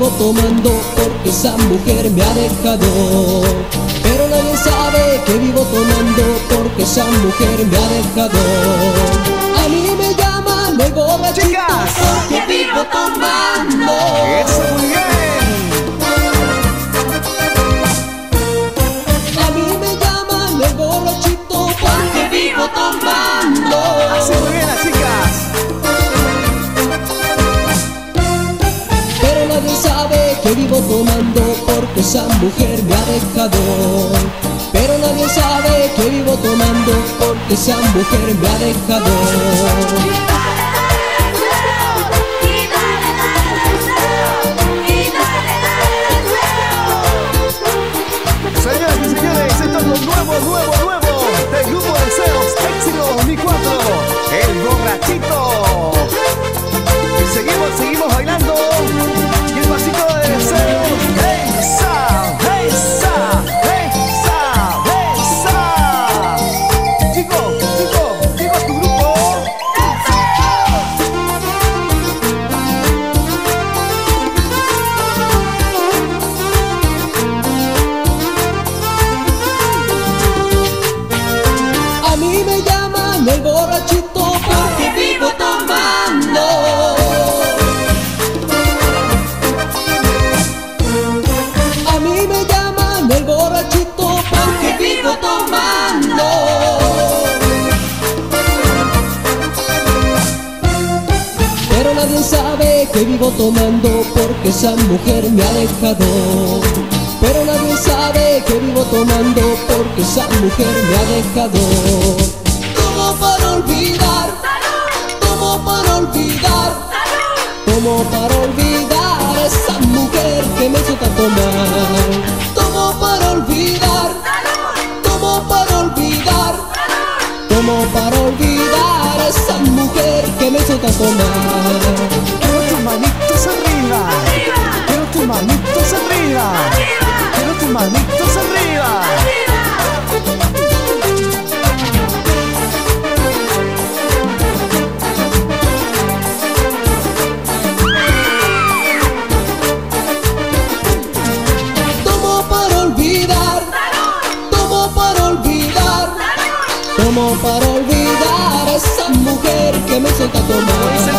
vivo tomando porque esa mujer me ha dejado. Pero nadie sabe que vivo tomando porque esa mujer me ha dejado. A mí me llaman el borrachito, chicas, porque vivo tomando. ¡Eso, muy bien! A mí me llaman el borrachito porque vivo tomando. Así, muy bien, las chicas. Pero nadie sabe que vivo tomando porque esa mujer me ha dejado. Pero nadie sabe que vivo tomando porque esa mujer me ha dejado. Señoras y señores, esto es lo nuevo del grupo Deseos, Éxito 2004, El Borrachito. Y seguimos bailando. Y el pasito de Deseos. ¡Hey, sa! ¡Hey, sa! ¡Hey, sa! ¡Hey, sa! Chicos, tu grupo. A mí me llaman el borrachito porque vivo tomando. A mí me llaman el borrachito porque vivo tomando. Pero nadie sabe que vivo tomando porque esa mujer me ha dejado. Pero nadie sabe que vivo tomando porque esa mujer me ha dejado. Tomo para olvidar, tomo para olvidar, tomo para olvidar esa mujer que me hizo tanto mal. Tomo para olvidar, tomo para olvidar, tomo para olvidar esa mujer que me hizo tanto mal. Quiero tus manitos arriba. Quiero tus manitos arriba. Quiero tus manitos arriba. Tomo para olvidar, tomo para olvidar, tomo para olvidar esa mujer que me hizo tanto mal.